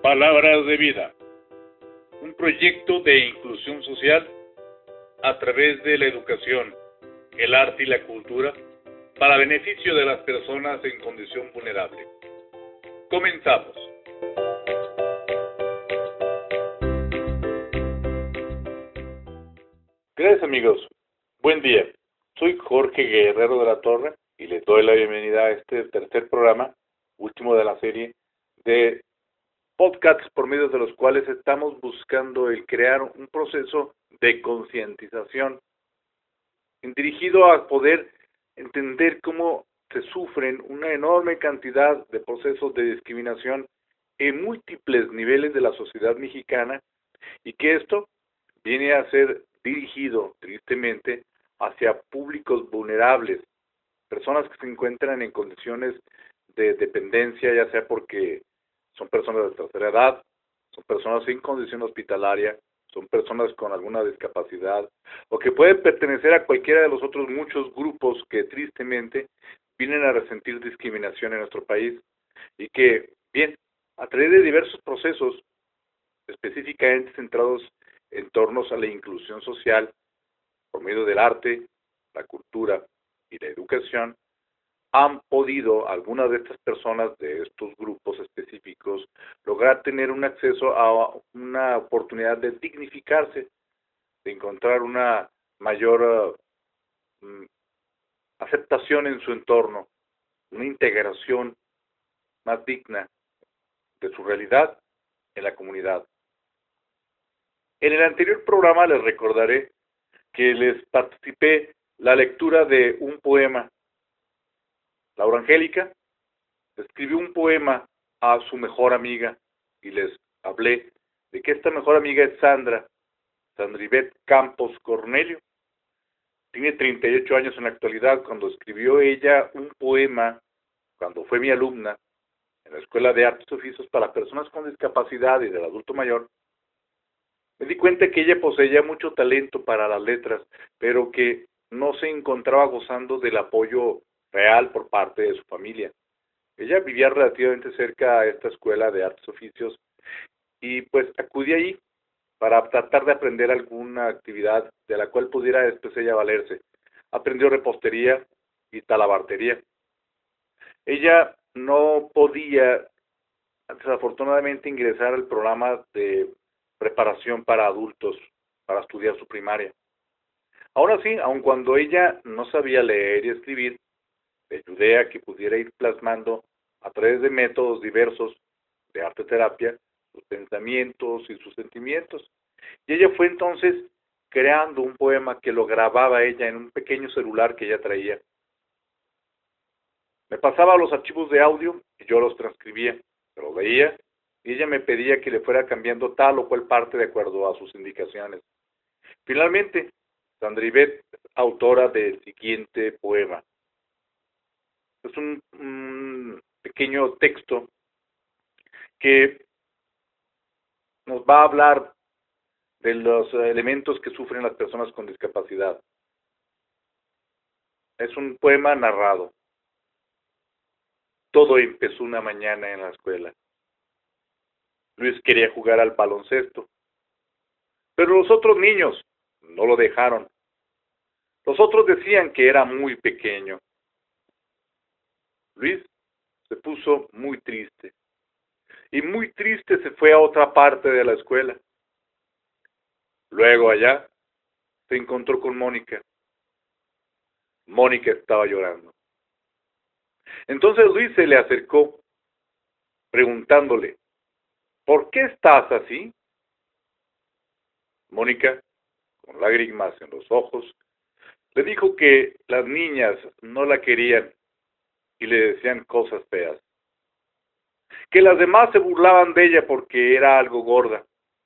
Palabras de Vida, un proyecto de inclusión social a través de la educación, el arte y la cultura para beneficio de las personas en condición vulnerable. Comenzamos. Gracias, amigos. Buen día. Soy Jorge Guerrero de la Torre y les doy la bienvenida a este tercer programa, último de la serie de podcasts por medio de los cuales estamos buscando el crear un proceso de concientización dirigido a poder entender cómo se sufren una enorme cantidad de procesos de discriminación en múltiples niveles de la sociedad mexicana y que esto viene a ser dirigido tristemente hacia públicos vulnerables, personas que se encuentran en condiciones de dependencia, ya sea porque son personas de tercera edad, son personas en condición hospitalaria, son personas con alguna discapacidad, o que pueden pertenecer a cualquiera de los otros muchos grupos que tristemente vienen a resentir discriminación en nuestro país, y que, bien, a través de diversos procesos específicamente centrados en torno a la inclusión social, por medio del arte, la cultura y la educación, han podido algunas de estas personas de estos grupos específicos lograr tener un acceso a una oportunidad de dignificarse, de encontrar una mayor aceptación en su entorno, una integración más digna de su realidad en la comunidad. En el anterior programa les recordaré que les participé la lectura de un poema. Laura Angélica escribió un poema a su mejor amiga y les hablé de que esta mejor amiga es Sandribet Campos Cornelio. Tiene 38 años en la actualidad. Cuando escribió ella un poema, cuando fue mi alumna en la Escuela de Artes y Oficios para Personas con Discapacidad y del Adulto Mayor, me di cuenta que ella poseía mucho talento para las letras, pero que no se encontraba gozando del apoyo real por parte de su familia. Ella vivía relativamente cerca a esta escuela de artes y oficios y pues acudí allí para tratar de aprender alguna actividad de la cual pudiera después ella valerse. Aprendió repostería y talabartería. Ella no podía, desafortunadamente, ingresar al programa de preparación para adultos para estudiar su primaria. Aún así, aun cuando ella no sabía leer y escribir, le ayudé a que pudiera ir plasmando a través de métodos diversos de arte terapia sus pensamientos y sus sentimientos. Y ella fue entonces creando un poema que lo grababa ella en un pequeño celular que ella traía. Me pasaba los archivos de audio y yo los transcribía, pero veía y ella me pedía que le fuera cambiando tal o cual parte de acuerdo a sus indicaciones. Finalmente, Sandribet es autora del siguiente poema. Es un pequeño texto que nos va a hablar de los elementos que sufren las personas con discapacidad. Es un poema narrado. Todo empezó una mañana en la escuela. Luis quería jugar al baloncesto, pero los otros niños no lo dejaron. Los otros decían que era muy pequeño. Luis se puso muy triste. Y muy triste se fue a otra parte de la escuela. Luego allá se encontró con Mónica. Mónica estaba llorando. Entonces Luis se le acercó, preguntándole, ¿por qué estás así? Mónica, con lágrimas en los ojos, le dijo que las niñas no la querían y le decían cosas feas. Que las demás se burlaban de ella porque era algo gorda.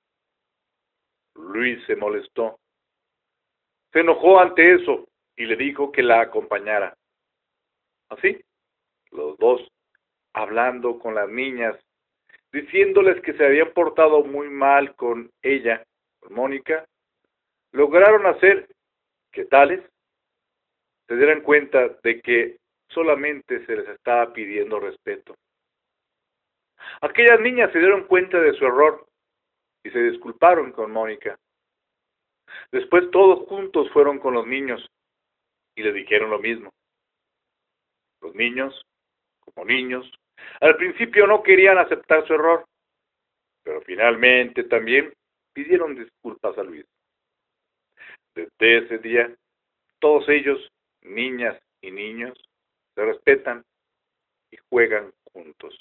Luis se molestó. Se enojó ante eso y le dijo que la acompañara. Así, los dos, hablando con las niñas, diciéndoles que se habían portado muy mal con ella, con Mónica, lograron hacer que tales se dieran cuenta de que solamente se les estaba pidiendo respeto. Aquellas niñas se dieron cuenta de su error y se disculparon con Mónica. Después todos juntos fueron con los niños y le dijeron lo mismo. Los niños, como niños, al principio no querían aceptar su error, pero finalmente también pidieron disculpas a Luis. Desde ese día, todos ellos, niñas y niños, se respetan y juegan juntos.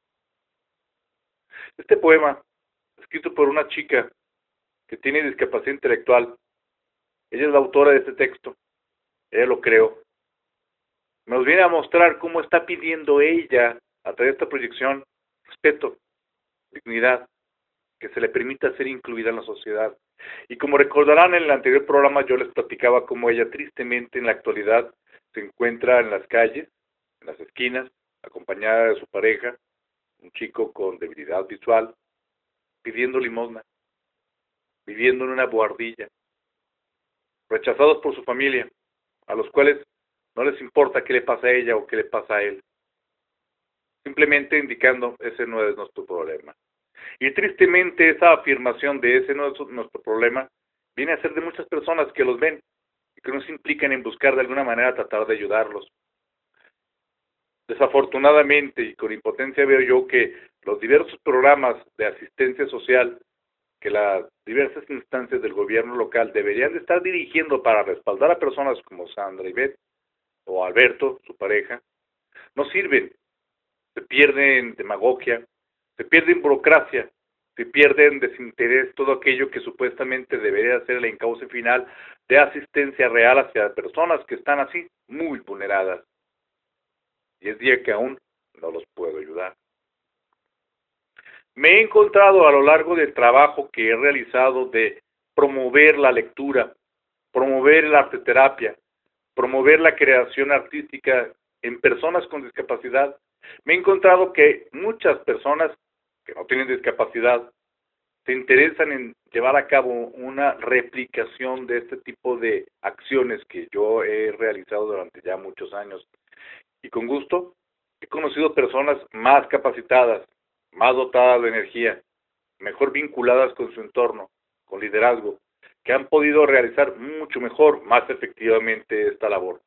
Este poema, escrito por una chica que tiene discapacidad intelectual, ella es la autora de este texto, ella lo creó, nos viene a mostrar cómo está pidiendo ella, a través de esta proyección, respeto, dignidad, que se le permita ser incluida en la sociedad. Y como recordarán en el anterior programa, yo les platicaba cómo ella tristemente en la actualidad se encuentra en las calles, en las esquinas, acompañada de su pareja, un chico con debilidad visual, pidiendo limosna, viviendo en una buhardilla, rechazados por su familia, a los cuales no les importa qué le pasa a ella o qué le pasa a él, simplemente indicando ese no es nuestro problema. Y tristemente esa afirmación de ese no es nuestro problema viene a ser de muchas personas que los ven y que nos implican en buscar de alguna manera tratar de ayudarlos. Desafortunadamente y con impotencia veo yo que los diversos programas de asistencia social que las diversas instancias del gobierno local deberían de estar dirigiendo para respaldar a personas como Sandra y Beth o Alberto, su pareja, no sirven. Se pierden demagogia, se pierde en burocracia, se pierde en desinterés todo aquello que supuestamente debería ser el encauce final de asistencia real hacia personas que están así muy vulneradas. Y es día que aún no los puedo ayudar. Me he encontrado a lo largo del trabajo que he realizado de promover la lectura, promover la arteterapia, promover la creación artística en personas con discapacidad. Me he encontrado que muchas personas que no tienen discapacidad se interesan en llevar a cabo una replicación de este tipo de acciones que yo he realizado durante ya muchos años. Y con gusto he conocido personas más capacitadas, más dotadas de energía, mejor vinculadas con su entorno, con liderazgo, que han podido realizar mucho mejor, más efectivamente esta labor.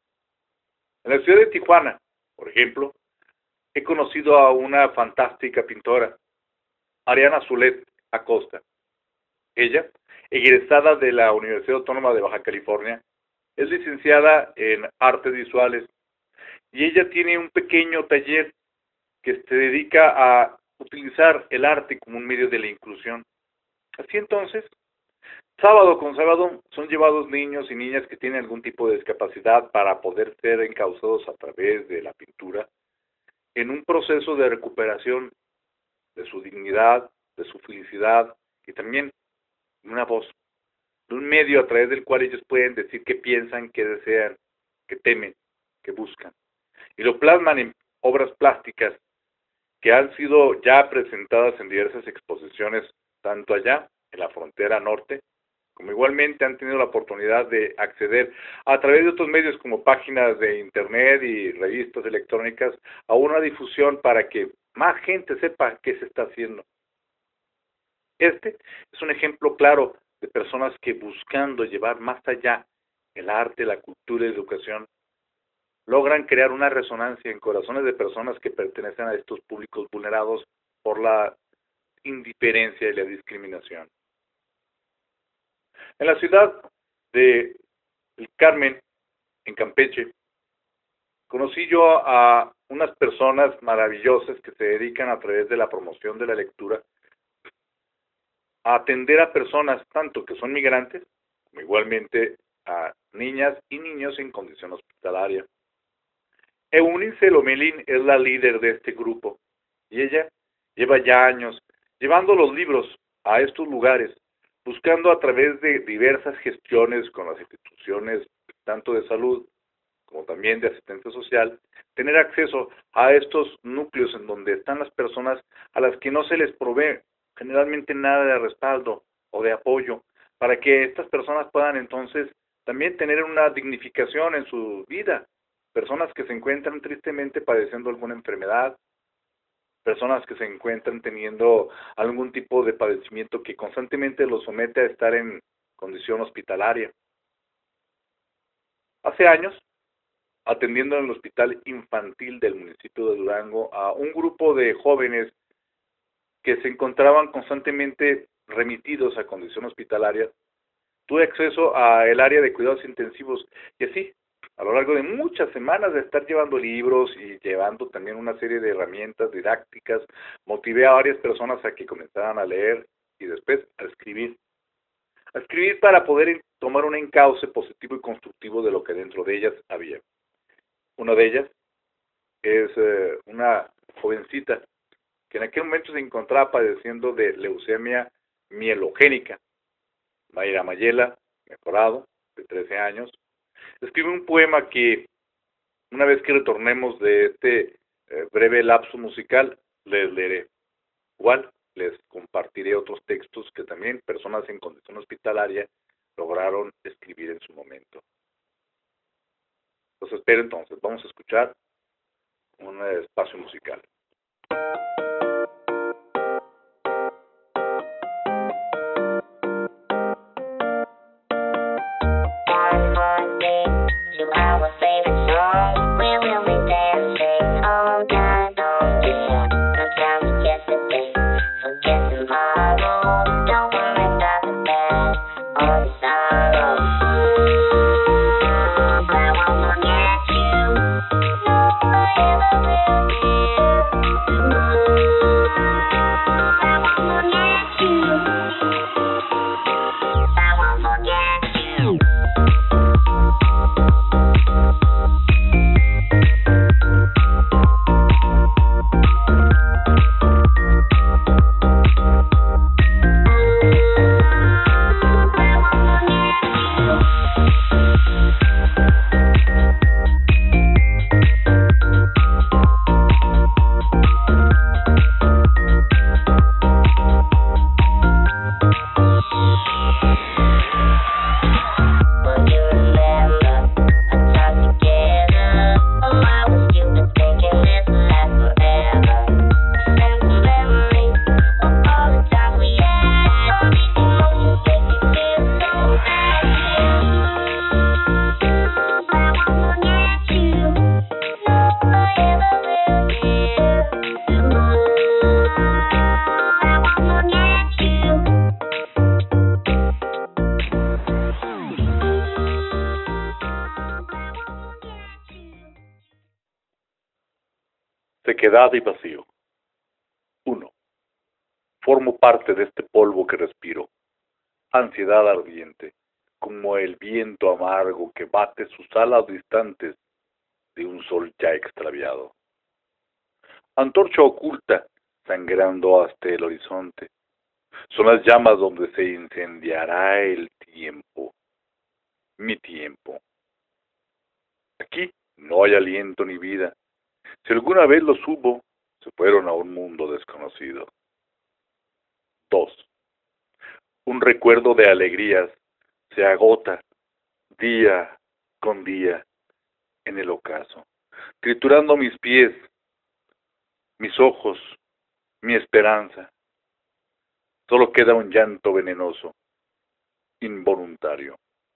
En la ciudad de Tijuana, por ejemplo, he conocido a una fantástica pintora, Ariana Zulet Acosta. Ella, egresada de la Universidad Autónoma de Baja California, es licenciada en artes visuales y ella tiene un pequeño taller que se dedica a utilizar el arte como un medio de la inclusión. Así entonces, sábado con sábado son llevados niños y niñas que tienen algún tipo de discapacidad para poder ser encausados a través de la pintura en un proceso de recuperación de su dignidad, de su felicidad y también de una voz, de un medio a través del cual ellos pueden decir qué piensan, qué desean, qué temen, qué buscan. Y lo plasman en obras plásticas que han sido ya presentadas en diversas exposiciones, tanto allá, en la frontera norte, como igualmente han tenido la oportunidad de acceder a través de otros medios como páginas de internet y revistas electrónicas a una difusión para que más gente sepa qué se está haciendo. Este es un ejemplo claro de personas que buscando llevar más allá el arte, la cultura y la educación, logran crear una resonancia en corazones de personas que pertenecen a estos públicos vulnerados por la indiferencia y la discriminación. En la ciudad de El Carmen, en Campeche, conocí yo a unas personas maravillosas que se dedican a través de la promoción de la lectura a atender a personas tanto que son migrantes como igualmente a niñas y niños en condición hospitalaria. Eunice Lomelín es la líder de este grupo y ella lleva ya años llevando los libros a estos lugares, buscando a través de diversas gestiones con las instituciones tanto de salud como también de asistencia social, tener acceso a estos núcleos en donde están las personas a las que no se les provee generalmente nada de respaldo o de apoyo, para que estas personas puedan entonces también tener una dignificación en su vida. Personas que se encuentran tristemente padeciendo alguna enfermedad, personas que se encuentran teniendo algún tipo de padecimiento que constantemente los somete a estar en condición hospitalaria. Hace años, atendiendo en el hospital infantil del municipio de Durango a un grupo de jóvenes que se encontraban constantemente remitidos a condición hospitalaria, tuve acceso a el área de cuidados intensivos y así, a lo largo de muchas semanas de estar llevando libros y llevando también una serie de herramientas didácticas, motivé a varias personas a que comenzaran a leer y después a escribir. A escribir para poder tomar un encauce positivo y constructivo de lo que dentro de ellas había. Una de ellas es una jovencita que en aquel momento se encontraba padeciendo de leucemia mielogénica. Mayra Mayela, mejorado, de 13 años, escribe un poema que, una vez que retornemos de este breve lapso musical, les leeré. Igual, les compartiré otros textos que también personas en condición hospitalaria lograron escribir en su momento. Los espero entonces. Vamos a escuchar un espacio musical. Sequedad y vacío. 1. Formo parte de este polvo que respiro. Ansiedad ardiente, como el viento amargo que bate sus alas distantes de un sol ya extraviado. Antorcha oculta, sangrando hasta el horizonte. Son las llamas donde se incendiará el tiempo. Mi tiempo. Aquí no hay aliento ni vida. Si alguna vez los hubo, se fueron a un mundo desconocido. 2. Un recuerdo de alegrías se agota día con día en el ocaso, triturando mis pies, mis ojos, mi esperanza. Solo queda un llanto venenoso, involuntario.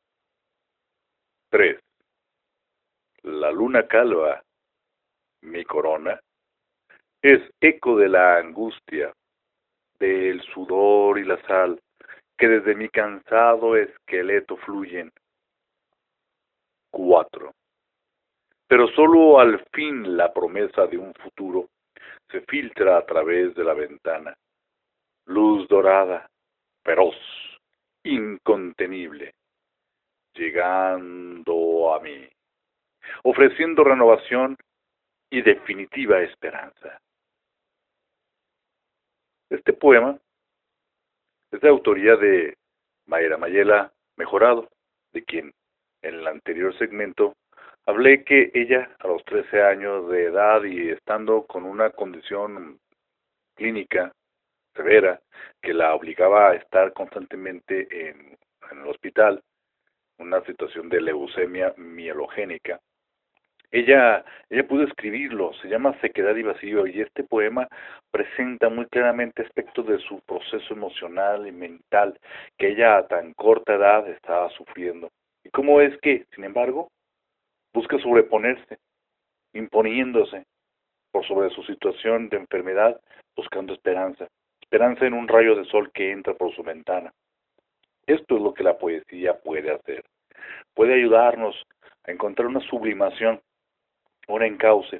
3. La luna calva, mi corona, es eco de la angustia, del sudor y la sal que desde mi cansado esqueleto fluyen. 4. Pero solo al fin la promesa de un futuro se filtra a través de la ventana. Luz dorada, feroz, incontenible, llegando a mí, ofreciendo renovación y definitiva esperanza. Este poema es de autoría de Mayra Mayela Mejorado, de quien en el anterior segmento hablé que ella a los 13 años de edad y estando con una condición clínica severa que la obligaba a estar constantemente en el hospital, una situación de leucemia mielogénica, Ella pudo escribirlo, se llama Sequedad y Vacío, y este poema presenta muy claramente aspectos de su proceso emocional y mental que ella a tan corta edad estaba sufriendo. Y cómo es que, sin embargo, busca sobreponerse, imponiéndose por sobre su situación de enfermedad, buscando esperanza, esperanza en un rayo de sol que entra por su ventana. Esto es lo que la poesía puede hacer, puede ayudarnos a encontrar una sublimación, un encauce,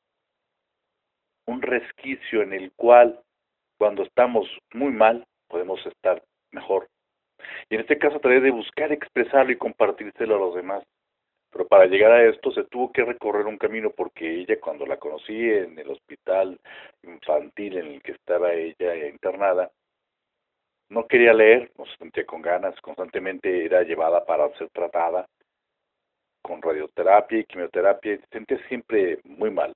un resquicio en el cual, cuando estamos muy mal, podemos estar mejor. Y en este caso, a través de buscar expresarlo y compartírselo a los demás. Pero para llegar a esto se tuvo que recorrer un camino porque ella, cuando la conocí en el hospital infantil en el que estaba ella internada, no quería leer, no se sentía con ganas, constantemente era llevada para ser tratada con radioterapia y quimioterapia y se sentía siempre muy mal.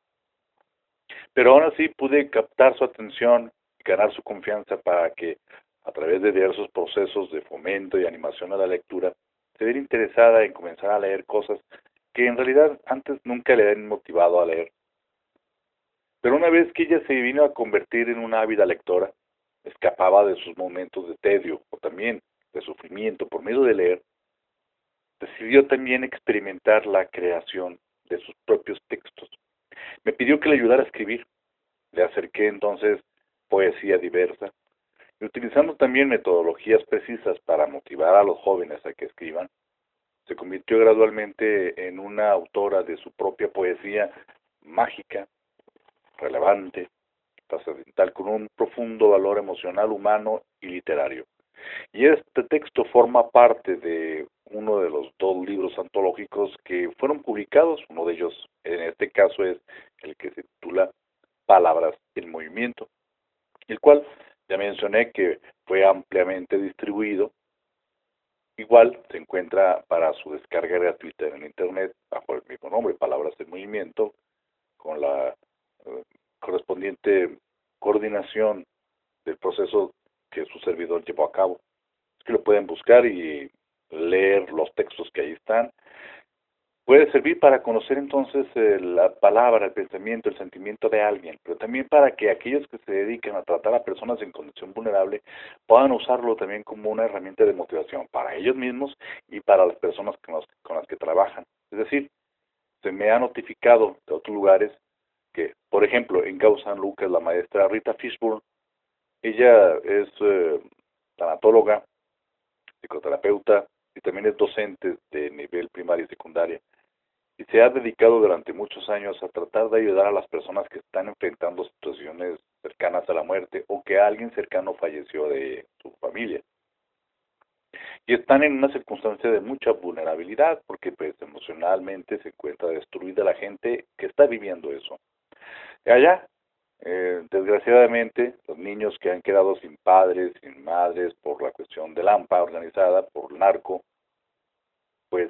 Pero aún así pude captar su atención y ganar su confianza para que, a través de diversos procesos de fomento y animación a la lectura, se viera interesada en comenzar a leer cosas que en realidad antes nunca le habían motivado a leer. Pero una vez que ella se vino a convertir en una ávida lectora, escapaba de sus momentos de tedio o también de sufrimiento por medio de leer, decidió también experimentar la creación de sus propios textos. Me pidió que le ayudara a escribir. Le acerqué entonces poesía diversa y utilizando también metodologías precisas para motivar a los jóvenes a que escriban, se convirtió gradualmente en una autora de su propia poesía mágica, relevante, trascendental, con un profundo valor emocional, humano y literario. Y este texto forma parte de uno de los dos libros antológicos que fueron publicados. Uno de ellos, en este caso, es el que se titula Palabras en Movimiento, el cual ya mencioné que fue ampliamente distribuido. Igual se encuentra para su descarga gratuita en el Internet bajo el mismo nombre, Palabras en Movimiento, con la correspondiente coordinación del proceso que su servidor llevó a cabo. Es que lo pueden buscar y leer los textos que ahí están. Puede servir para conocer entonces la palabra, el pensamiento, el sentimiento de alguien, pero también para que aquellos que se dedican a tratar a personas en condición vulnerable puedan usarlo también como una herramienta de motivación para ellos mismos y para las personas con las que trabajan. Es decir, se me ha notificado de otros lugares que, por ejemplo, en Causa San Lucas, la maestra Rita Fishburne, ella es tanatóloga, psicoterapeuta y también es docente de nivel primaria y secundaria. Y se ha dedicado durante muchos años a tratar de ayudar a las personas que están enfrentando situaciones cercanas a la muerte o que alguien cercano falleció de su familia. Y están en una circunstancia de mucha vulnerabilidad porque pues emocionalmente se encuentra destruida la gente que está viviendo eso. Y allá, desgraciadamente, los niños que han quedado sin padres, sin madres por la cuestión del AMPA organizada, por el narco, pues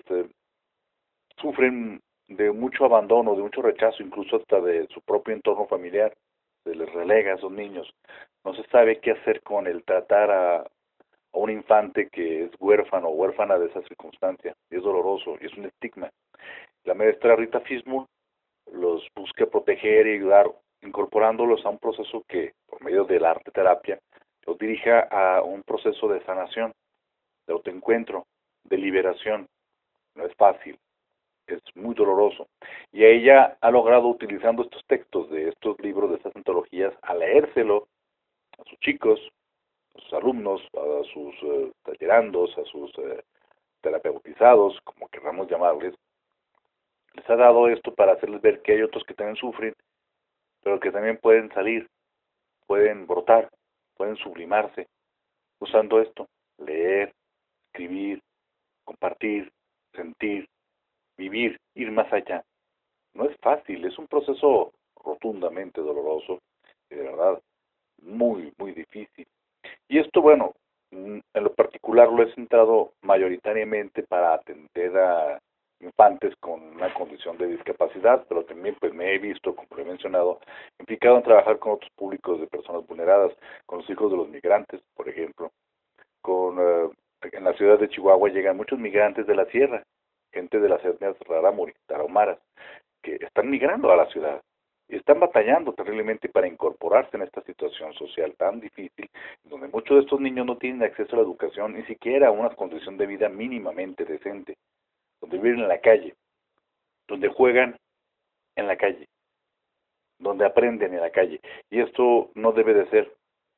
sufren de mucho abandono, de mucho rechazo, incluso hasta de su propio entorno familiar. Se les relega a esos niños. No se sabe qué hacer con el tratar a un infante que es huérfano o huérfana de esa circunstancia. Y es doloroso y es un estigma. La maestra Rita Fismul los busca proteger y ayudar, incorporándolos a un proceso que, por medio de la arte terapia, los dirija a un proceso de sanación, de autoencuentro, de liberación. No es fácil, es muy doloroso. Y ella ha logrado, utilizando estos textos de estos libros, de estas antologías, a leérselo a sus chicos, a sus alumnos, a sus tallerandos, a sus terapeutizados, como queramos llamarles, les ha dado esto para hacerles ver que hay otros que también sufren, pero que también pueden salir, pueden brotar, pueden sublimarse, usando esto, leer, escribir, compartir, sentir, vivir, ir más allá. No es fácil, es un proceso rotundamente doloroso y de verdad muy, muy difícil. Y esto, bueno, en lo particular lo he centrado mayoritariamente para atender a infantes con una condición de discapacidad, pero también pues me he visto, como lo he mencionado, implicado en trabajar con otros públicos de personas vulneradas, con los hijos de los migrantes, por ejemplo. En la ciudad de Chihuahua llegan muchos migrantes de la sierra gente de las etnias rarámuri, tarahumaras, que están migrando a la ciudad y están batallando terriblemente para incorporarse en esta situación social tan difícil, donde muchos de estos niños no tienen acceso a la educación, ni siquiera a una condición de vida mínimamente decente, donde viven en la calle, donde juegan en la calle, donde aprenden en la calle. Y esto no debe de ser.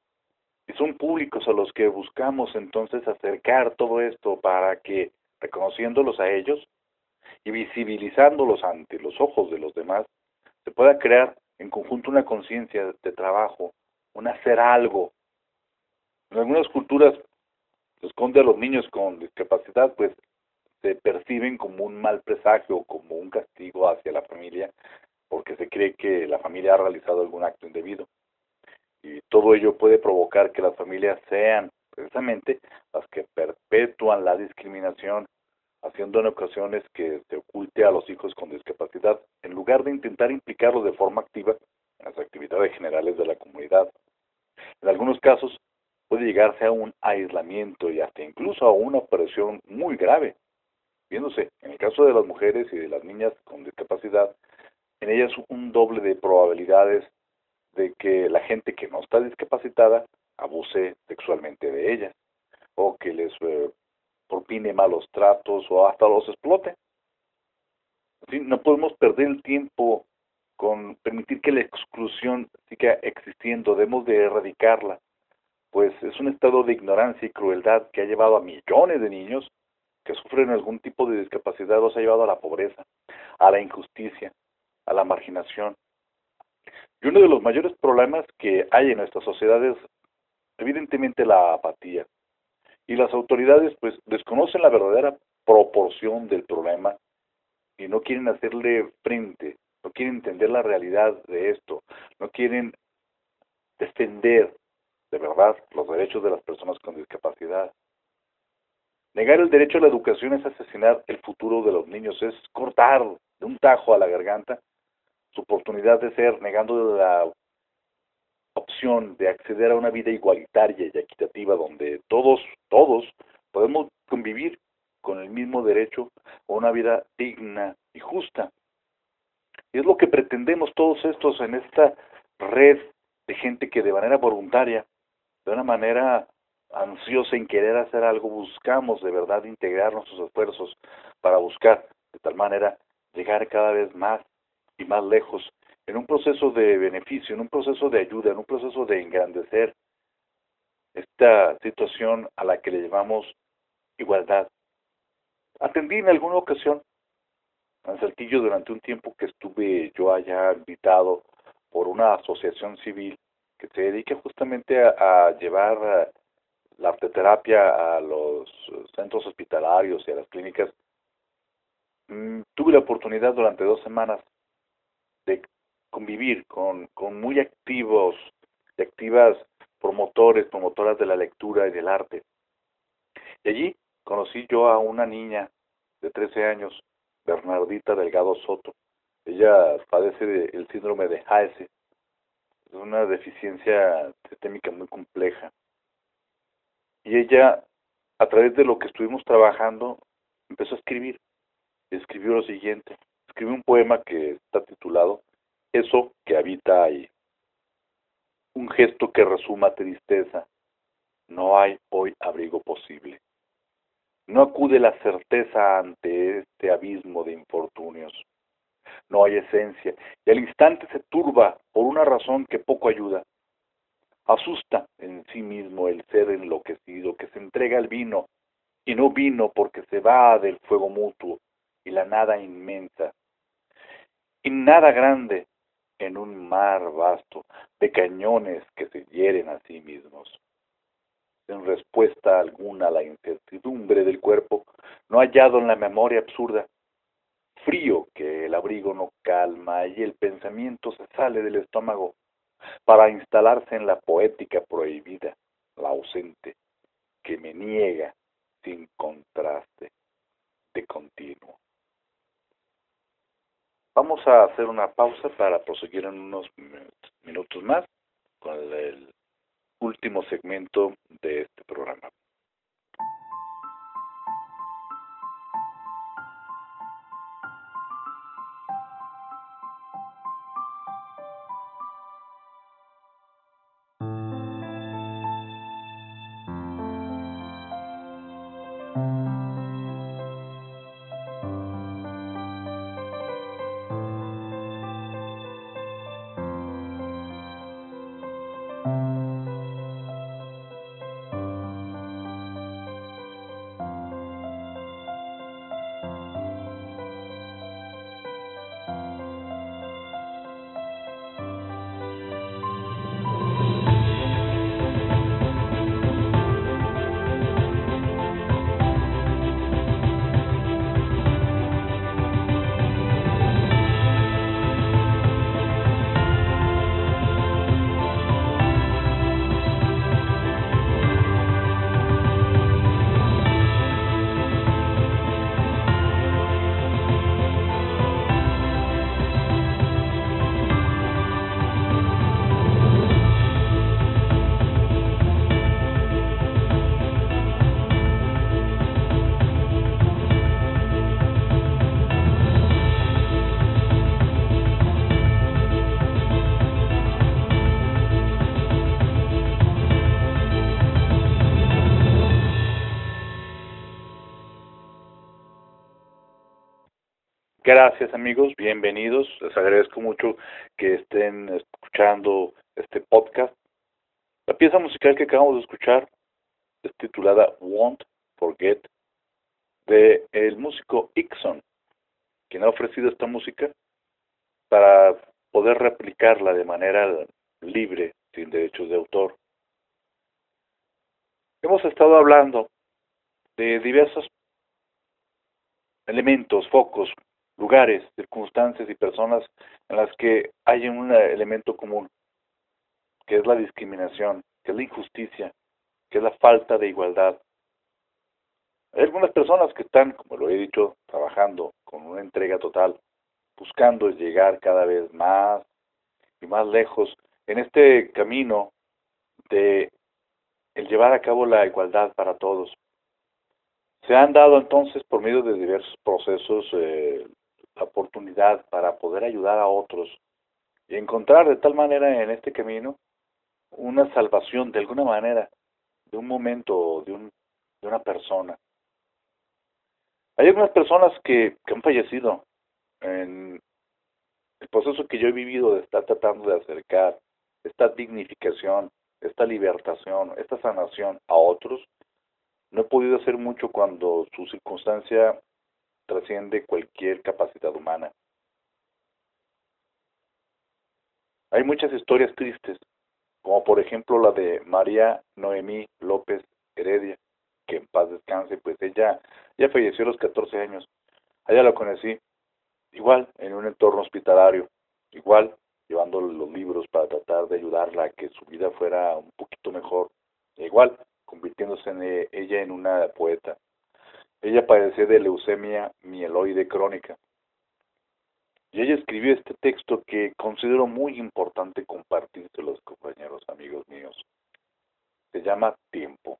Y son públicos a los que buscamos entonces acercar todo esto para que, reconociéndolos a ellos y visibilizándolos ante los ojos de los demás, se pueda crear en conjunto una conciencia de trabajo, un hacer algo. En algunas culturas se esconde a los niños con discapacidad, pues se perciben como un mal presagio, como un castigo hacia la familia, porque se cree que la familia ha realizado algún acto indebido. Y todo ello puede provocar que las familias sean precisamente las que perpetúan la discriminación, haciendo en ocasiones que se oculte a los hijos con discapacidad, en lugar de intentar implicarlos de forma activa en las actividades generales de la comunidad. En algunos casos puede llegarse a un aislamiento y hasta incluso a una opresión muy grave, viéndose, en el caso de las mujeres y de las niñas con discapacidad, en ellas un doble de probabilidades de que la gente que no está discapacitada abuse sexualmente de ellas, o que les propine malos tratos o hasta los explote. ¿Sí? No podemos perder el tiempo con permitir que la exclusión siga existiendo, debemos de erradicarla, pues es un estado de ignorancia y crueldad que ha llevado a millones de niños que sufren algún tipo de discapacidad, los ha llevado a la pobreza, a la injusticia, a la marginación. Y uno de los mayores problemas que hay en nuestra sociedad es evidentemente la apatía. Y las autoridades pues desconocen la verdadera proporción del problema y no quieren hacerle frente, no quieren entender la realidad de esto, no quieren defender de verdad los derechos de las personas con discapacidad. Negar el derecho a la educación es asesinar el futuro de los niños, es cortar de un tajo a la garganta su oportunidad de ser, negando la opción de acceder a una vida igualitaria y equitativa donde todos podemos convivir con el mismo derecho a una vida digna y justa. Y es lo que pretendemos todos estos en esta red de gente que de manera voluntaria, de una manera ansiosa en querer hacer algo, buscamos de verdad integrar nuestros esfuerzos para buscar de tal manera llegar cada vez más y más lejos en un proceso de beneficio, en un proceso de ayuda, en un proceso de engrandecer esta situación a la que le llamamos igualdad. Atendí en alguna ocasión en Saltillo durante un tiempo que estuve yo allá invitado por una asociación civil que se dedica justamente a llevar la arteterapia a los centros hospitalarios y a las clínicas. Tuve la oportunidad durante 2 semanas de convivir con muy activos y activas promotoras de la lectura y del arte. Y allí conocí yo a una niña de 13 años, Bernardita Delgado Soto. Ella padece del síndrome de Haese, es una deficiencia sistémica muy compleja. Y ella, a través de lo que estuvimos trabajando, empezó a escribir. Y escribió lo siguiente. Escribió un poema que está titulado Eso que habita ahí. Un gesto que resuma tristeza. No hay hoy abrigo posible. No acude la certeza ante este abismo de infortunios. No hay esencia, y al instante se turba por una razón que poco ayuda. Asusta en sí mismo el ser enloquecido que se entrega al vino, y no vino porque se va del fuego mutuo y la nada inmensa, y nada grande en un mar vasto de cañones que se hieren a sí mismos. En respuesta alguna a la incertidumbre del cuerpo, no hallado en la memoria absurda, frío que el abrigo no calma y el pensamiento se sale del estómago para instalarse en la poética prohibida, la ausente, que me niega sin contraste de continuo. Vamos a hacer una pausa para proseguir en unos minutos más con el último segmento de este programa. Gracias amigos, bienvenidos. Les agradezco mucho que estén escuchando este podcast. La pieza musical que acabamos de escuchar es titulada Won't Forget, de el músico Ixon, quien ha ofrecido esta música para poder replicarla de manera libre, sin derechos de autor. Hemos estado hablando de diversos elementos, focos, lugares, circunstancias y personas en las que hay un elemento común, que es la discriminación, que es la injusticia, que es la falta de igualdad. Hay algunas personas que están, como lo he dicho, trabajando con una entrega total, buscando llegar cada vez más y más lejos en este camino de el llevar a cabo la igualdad para todos. Se han dado entonces por medio de diversos procesos la oportunidad para poder ayudar a otros y encontrar de tal manera en este camino una salvación de alguna manera de un momento, de una persona. Hay algunas personas que han fallecido en el proceso que yo he vivido de estar tratando de acercar esta dignificación, esta libertación, esta sanación a otros. No he podido hacer mucho cuando su circunstancia trasciende cualquier capacidad humana. Hay muchas historias tristes, como por ejemplo la de María Noemí López Heredia, que en paz descanse, pues ella ya falleció a los 14 años. A ella la conocí igual en un entorno hospitalario, igual llevando los libros para tratar de ayudarla a que su vida fuera un poquito mejor, igual convirtiéndose ella en una poeta. Ella padecía de leucemia mieloide crónica. Y ella escribió este texto que considero muy importante compartirse los compañeros, amigos míos. Se llama Tiempo.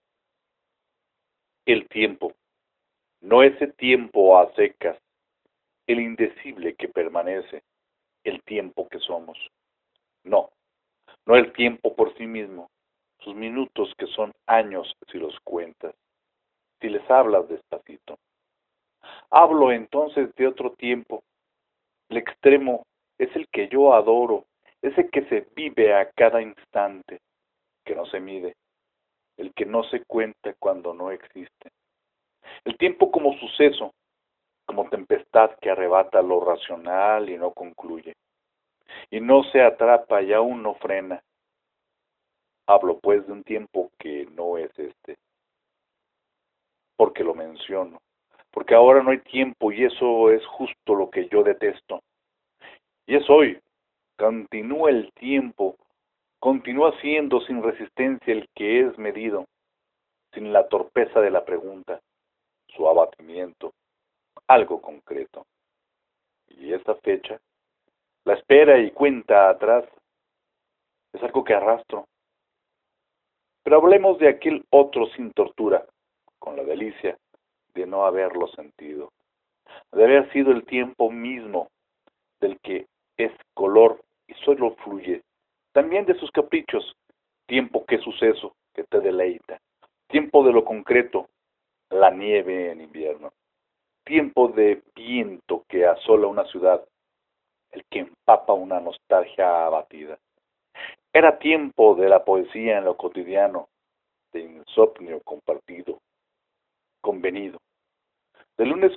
El tiempo, no ese tiempo a secas, el indecible que permanece, el tiempo que somos. No, no el tiempo por sí mismo, sus minutos que son años si los cuentas, si les hablas despacito. Hablo entonces de otro tiempo. El extremo es el que yo adoro, ese que se vive a cada instante, que no se mide, el que no se cuenta cuando no existe. El tiempo como suceso, como tempestad que arrebata lo racional y no concluye, y no se atrapa y aún no frena. Hablo pues de un tiempo que no es este, porque lo menciono, porque ahora no hay tiempo y eso es justo lo que yo detesto. Y es hoy, continúa el tiempo, continúa siendo sin resistencia el que es medido, sin la torpeza de la pregunta, su abatimiento, algo concreto. Y esta fecha, la espera y cuenta atrás, es algo que arrastro. Pero hablemos de aquel otro sin tortura, con la delicia de no haberlo sentido, de haber sido el tiempo mismo del que es color y solo fluye, también de sus caprichos, tiempo que suceso que te deleita, tiempo de lo concreto, la nieve en invierno, tiempo de viento que asola una ciudad, el que empapa una nostalgia abatida. Era tiempo de la poesía en lo cotidiano, de insomnio compartido, convenido. De lunes